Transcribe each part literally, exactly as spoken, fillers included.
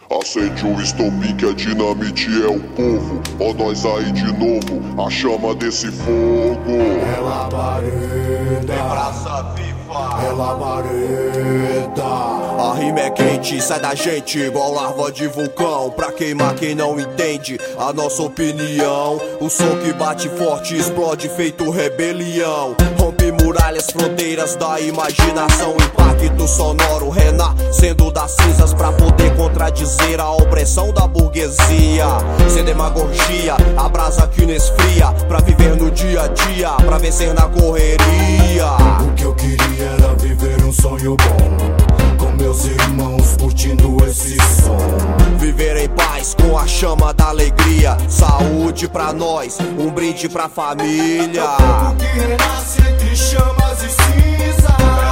Acende o estopim que a dinamite é o povo. Ó nós aí de novo, a chama desse fogo. É labareda, é praça viva, é labareda. A rima é quente, sai da gente igual larva de vulcão. Pra queimar quem não entende a nossa opinião. O som que bate forte explode feito rebelião. Rompe muralhas, fronteiras da imaginação. Impacto sonoro renascendo das cinzas pra poder contradizer a opressão da burguesia. Sem demagogia, a brasa que não esfria. Pra viver no dia a dia, pra vencer na correria. O que eu queria era viver um sonho bom, com meus irmãos curtindo esse som. Viver em paz com a chama da alegria. Saúde pra nós, um brinde pra família. É o fogo que renasce entre chamas e cinza.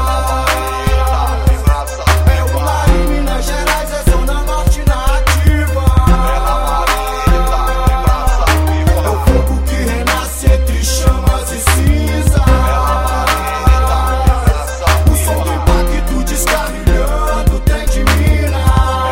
É o lar em Minas Gerais, é zona norte na ativa. É o fogo que renasce entre chamas e cinza. O som do impacto descarrilhando o trem de Minas.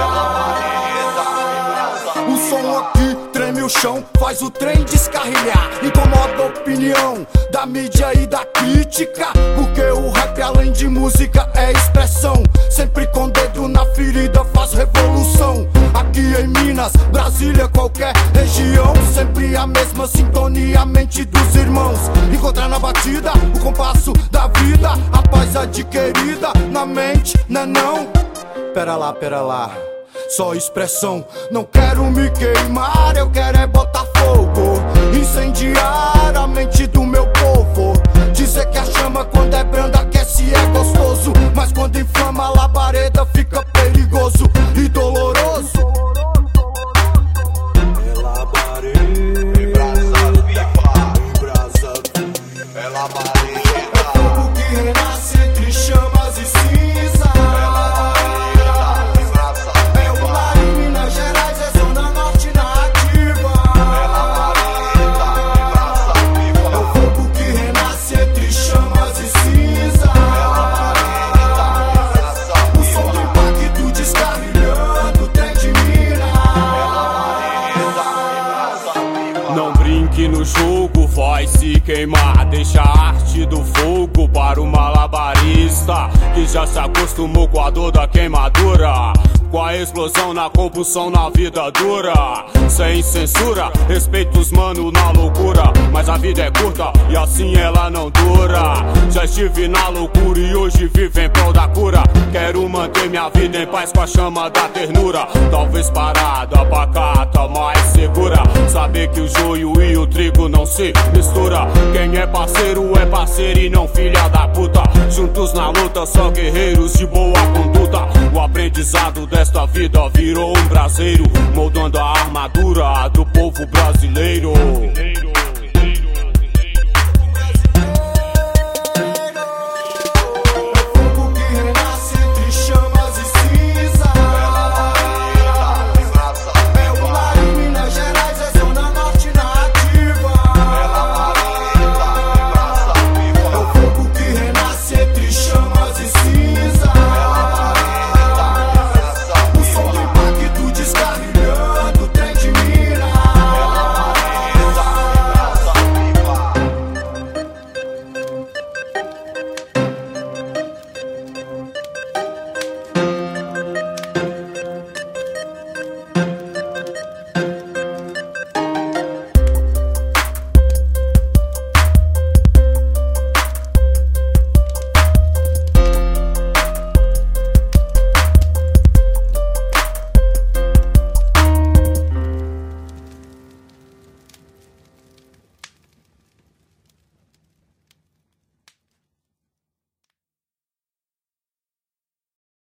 O som aqui treme o chão, faz o trem descarrilhar. Incomoda a opinião da mídia e da crítica, porque o rap além de música é expressão. Sempre com dedo na ferida faz revolução. Aqui em Minas, Brasília, qualquer região, sempre a mesma sintonia, a mente dos irmãos. Encontrar na batida o compasso da vida, a paz adquirida na mente, né não? Pera lá, pera lá, só expressão. Não quero me queimar, eu quero é botar fogo, incendiar a mente do meu povo. Dizer que a chama quando é branda aquece é gostoso, mas quando inflama a labareda fica perigoso e doloroso. É labareda, é praça viva, em brasa viva. é labareda. É fogo que renasce entre chamas e cinza. É o lar em Minas Gerais, é zona norte na ativa. É o fogo que renasce entre chamas e cinza. O som do impacto descarrilhando o trem de Minas. Não brinque no jogo, vai se queimar. Deixa a arte do fogo para o malabarista, que já se acostumou com a dor da queimadura, com a explosão na compulsão na vida dura. Sem censura, respeito os mano na loucura, mas a vida é curta e assim ela não dura. Já estive na loucura e hoje vivo em prol da cura. Quero manter minha vida em paz com a chama da ternura. Talvez parada, pacata, mais segura. Saber que o joio e o trigo não se mistura. Quem é parceiro é parceiro e não filha da puta. Juntos na luta, só guerreiros de boa conduta. O aprendizado desta vida virou um braseiro, moldando a armadura do